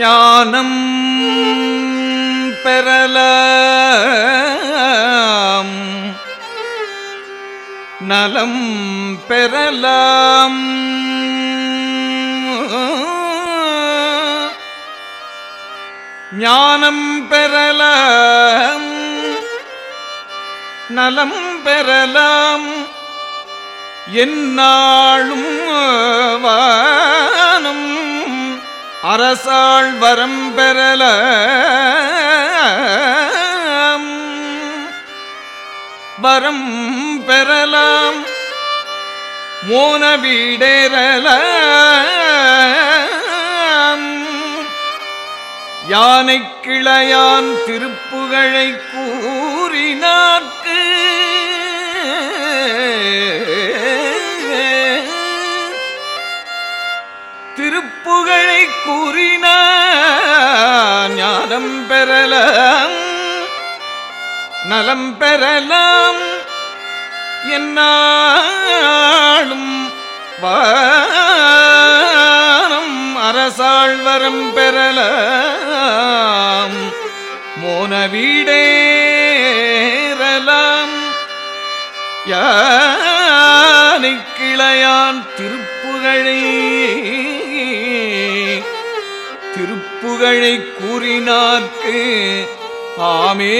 ஞானம் பெறலாம் நலம் பெறலாம் ஞானம் பெறலாம் நலம் பெறலாம் எந்நாளும் வானம் அரசாள் வரம் பெறலாம் வரம் பெறலாம் மோன வீடேறலாம் யானை கிளையான் திருப்புகழை கூறினார்க்கு திருப்புகழை கூறினார் ஞானம் பெறலாம் நலம் பெறலாம் எந்நாளும் வானம் அரசாள் வரம் பெறலாம் மோன வீடேறலாம் யானை கிளையான் திருப்புகழை கூறினார்க்கு ஆமே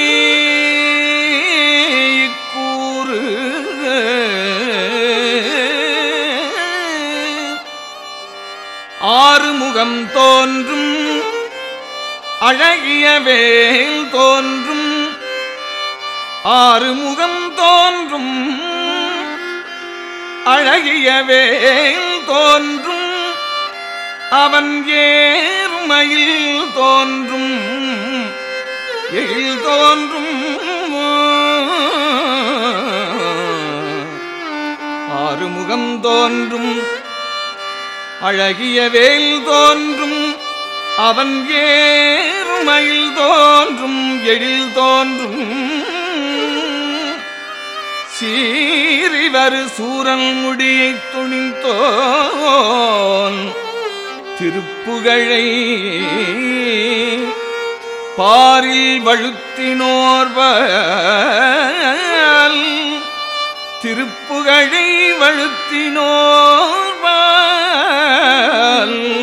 கூறு ஆறுமுகம் தோன்றும் அழகிய வேல் தோன்றும் ஆறுமுகம் தோன்றும் அழகிய வேல் தோன்றும் அவன் ஏறுமயில் தோன்றும் எழில் தோன்றும் ஆறுமுகம் தோன்றும் அழகிய வேல் தோன்றும் அவன் ஏறுமயில் தோன்றும் எழில் தோன்றும் சீறிவரு சூரன் முடியை துணிந்தோன் திருப்புகழை பாரில் வழுத்தினோர்வால் திருப்புகழை வழுத்தினோர்வால்